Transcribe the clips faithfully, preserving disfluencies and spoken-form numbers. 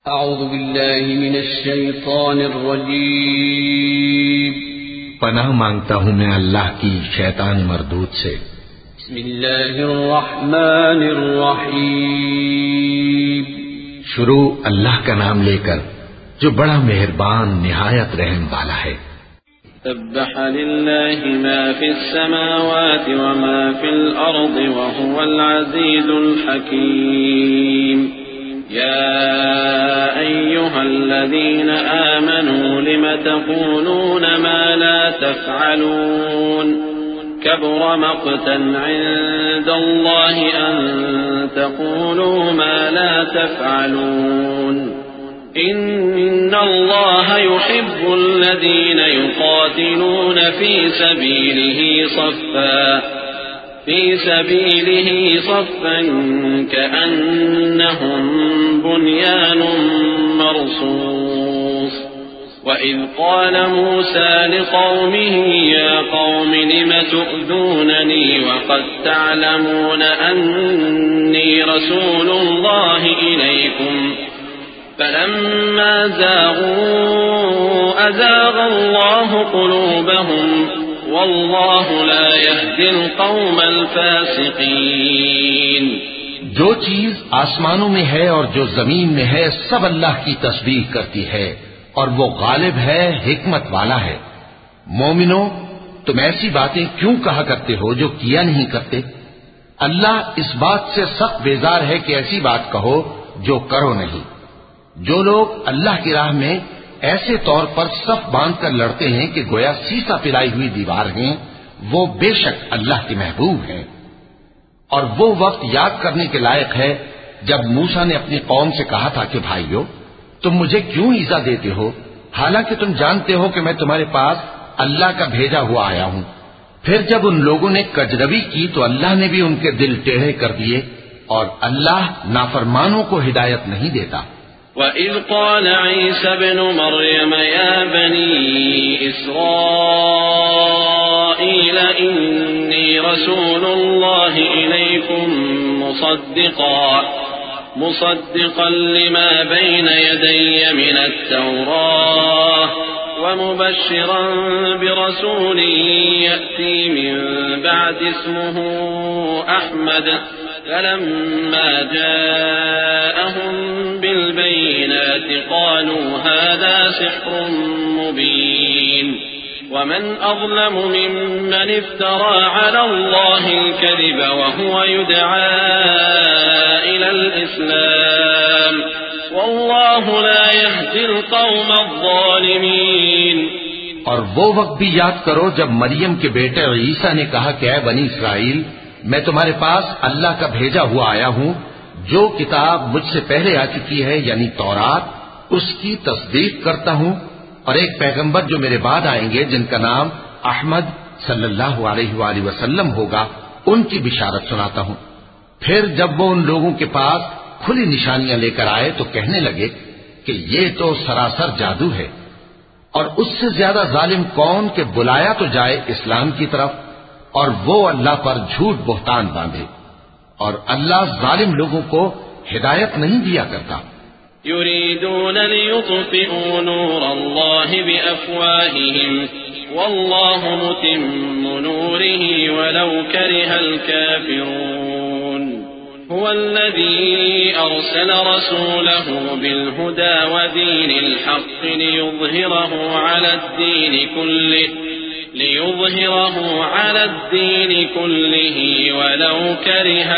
अऊज़ु बिल्लाहि मिनश शैतानिर रजीम। पनाह मांगता हूँ मैं अल्लाह की शैतान मरदूद से। बिस्मिल्लाहिर रहमानिर रहीम। शुरू अल्लाह का नाम लेकर जो बड़ा मेहरबान निहायत रहम वाला है। सब्बह लिल्लाहि मा फिस समावाति व मा फिल अर्दि व हुवल अज़ीज़ुल हकीम। या अय्युहल्लज़ीना आमनू लिम तक़ूलून मा ला तफ़अलून कबुरा मक़तन इंदल्लाहि अन तक़ूलू मा ला तफ़अलून इन्नल्लाह युहिब्बुल्लज़ीना युक़ातिलून फ़ी सबीलिही सफ़्फ़ा फ़ी सबीलिही सफ़्फ़न कअन्नहुम बुन्यानुम मरसूस। वइज़ क़ाल मूसा लिक़ौमिही या क़ौमि लिम तु'ज़ूननी वक़द तअलमून अन्नी रसूलुल्लाहि इलैकुम फलम्मा ज़ाग़ू अज़ाग़ अल्लाहु क़ुलूबहुम वल्लाहु ला यहदिल क़ौमल फ़ासिक़ीन। जो चीज आसमानों में है और जो जमीन में है सब अल्लाह की तस्बीह करती है और वो गालिब है, हिकमत वाला है। मोमिनो, तुम ऐसी बातें क्यों कहा करते हो जो किया नहीं करते? अल्लाह इस बात से सख्त बेजार है कि ऐसी बात कहो जो करो नहीं। जो लोग अल्लाह की राह में ऐसे तौर पर सफ बांधकर लड़ते हैं कि गोया सीसा पिलाई हुई दीवार हैं, वो बेशक अल्लाह के महबूब हैं। और वो वक्त याद करने के लायक है जब मूसा ने अपनी कौम से कहा था कि भाइयों, तुम मुझे क्यों ईजा देते हो, हालांकि तुम जानते हो कि मैं तुम्हारे पास अल्लाह का भेजा हुआ आया हूं। फिर जब उन लोगों ने कजरवी की तो अल्लाह ने भी उनके दिल टेढ़े कर दिए और अल्लाह नाफरमानों को हिदायत नहीं देता। वइज़ क़ाल ईसा इब्नु मरयम या बनी इस्राईल इन्नी रसूलुल्लाहि इलैकुम मुसद्दिक़न मुसद्दिक़न लिमा बैन यदय्य मिनत तौराह व मुबश्शिरन बिरसूलिन यअती मिन बअदि इस्मुहु अहमद फलम्मा जाअहुम बिलबय्यिनाति क़ालू हाज़ा सिह्रुम मुबीन। वमन अज़लमु मिम्मन इफ्तरा अला अल्लाहिल कज़िब वहुव युदआ इलल इस्लाम वल्लाहु ला यहदिल क़ौमज़ ज़ालिमीन। और वो वक्त भी याद करो जब मरियम के बेटे ईसा ने कहा कि ऐ बनी इसराइल, मैं तुम्हारे पास अल्लाह का भेजा हुआ आया हूं। जो किताब मुझसे पहले आ चुकी है यानी तौरात, उसकी तस्दीक करता हूं और एक पैगंबर जो मेरे बाद आएंगे जिनका नाम अहमद सल्लल्लाहु अलैहि वसल्लम होगा, उनकी बिशारत सुनाता हूं। फिर जब वो उन लोगों के पास खुली निशानियां लेकर आए तो कहने लगे कि ये तो सरासर जादू है। और उससे ज्यादा जालिम कौन कि बुलाया तो जाए इस्लाम की तरफ और वो अल्लाह पर झूठ बोहतान बांधे। और अल्लाह जालिम लोगों को हिदायत नहीं दिया करता। युरीदून लियुत्फिऊ नूरल्लाहि बिअफ़वाहिहिम वल्लाहु मुतिम्मु नूरिही वलौ करिहल काफ़िरून। हुवल्लज़ी अरसल रसूलहु बिलहुदा वदीनिल हक़्क़ लियुज़हिरहु अलद्दीनि कुल्लिहि ليظهره على الدين كله ولو كره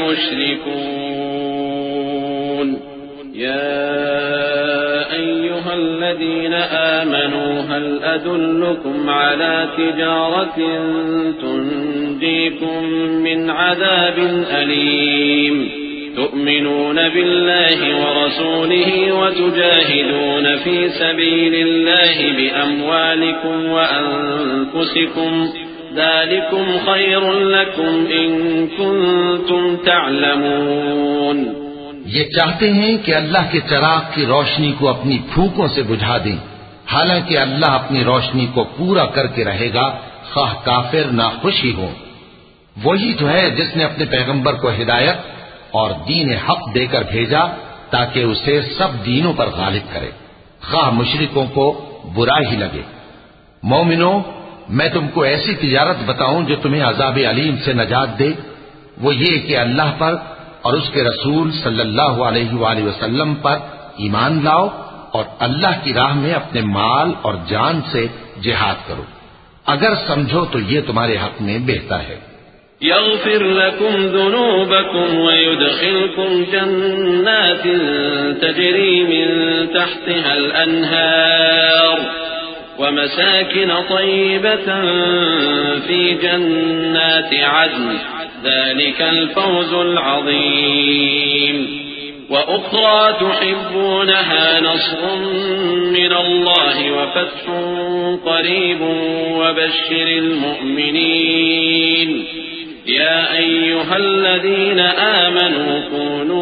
المشركون. يا أيها الذين آمنوا هل أدلكم على تجارة تنجيكم من عذاب أليم تؤمنون بالله ورسوله وتجاهدون في سبيل الله بأموالكم وأنفسكم ذلكم خير لكم إن كنتم تعلمون. ये चाहते हैं कि अल्लाह के चिराग की रोशनी को अपनी फूंकों से बुझा दें, हालांकि अल्लाह अपनी रोशनी को पूरा करके रहेगा, खाह काफिर ना खुश ही हो। वही तो है जिसने अपने पैगंबर को हिदायत और दीन हक देकर भेजा ताकि उसे सब दीनों पर गालिब करे, खाह मुशरिकों को बुरा ही लगे। मोमिनो, मैं तुमको ऐसी तिजारत बताऊं जो तुम्हें अजाब अलीम से नजात दे। वो ये कि अल्लाह पर और उसके रसूल सल्लल्लाहु अलैहि वसल्लम पर ईमान लाओ और अल्लाह की राह में अपने माल और जान से जिहाद करो। अगर समझो तो ये तुम्हारे हक में बेहतर है। यग़फिर लकुम ज़ुनूबकुम व युदखिलकुम जन्नातिन तजरी मिन तहतिहल अन्हार व मसाकिन तय्यबतन फी जन्नाति अदन ज़ालिकल फ़ौज़ुल अज़ीम व उख़रा तुहिब्बूनहा नस्रुम मिनल्लाहि व फ़त्हुन क़रीबुन व बश्शिरिल मुअमिनीन या अय्युहल्लज़ीना आमनू कूनू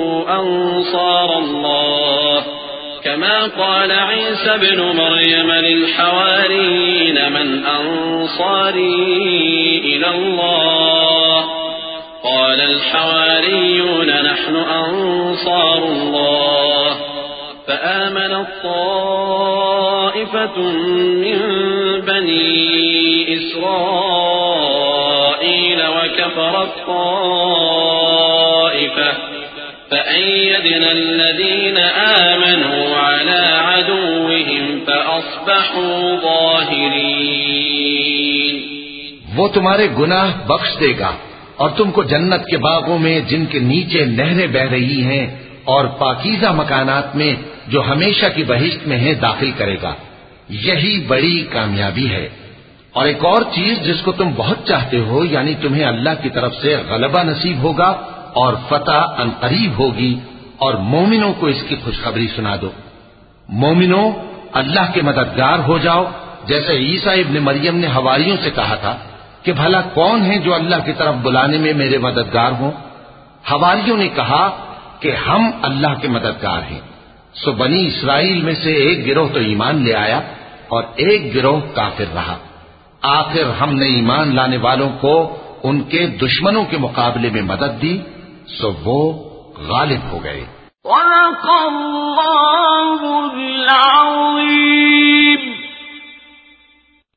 अंसारल्लाह कमा क़ाल ईसा इब्नु मरयम लिल-हवारिय्यीन मन अंसारी इलल्लाह क़ाल अल-हवारिय्यून नहनु अंसारुल्लाह फ़आमनत ताइफ़तुन मिन बनी इस्राईल وكفرت طائفة فأيدنا الذين آمنوا على عدوهم فأصبحوا ظاهرين। वो तुम्हारे गुनाह बख्श देगा और तुमको जन्नत के बागों में जिनके नीचे नहरें बह रही हैं और पाकीज़ा मकानात में जो हमेशा की बहिश्त में है दाखिल करेगा। यही बड़ी कामयाबी है। और एक और चीज जिसको तुम बहुत चाहते हो, यानी तुम्हें अल्लाह की तरफ से गलबा नसीब होगा और फतह अनकरीब होगी, और मोमिनों को इसकी खुशखबरी सुना दो। मोमिनों, अल्लाह के मददगार हो जाओ, जैसे ईसा इब्न मरियम ने हवारियों से कहा था कि भला कौन है जो अल्लाह की तरफ बुलाने में मेरे मददगार हो। हवारियों ने कहा कि हम अल्लाह के मददगार हैं। सो बनी इस्राइल में से एक गिरोह तो ईमान ले आया और एक गिरोह काफिर रहा। आखिर हमने ईमान लाने वालों को उनके दुश्मनों के मुकाबले में मदद दी, सो वो गालिब हो गए।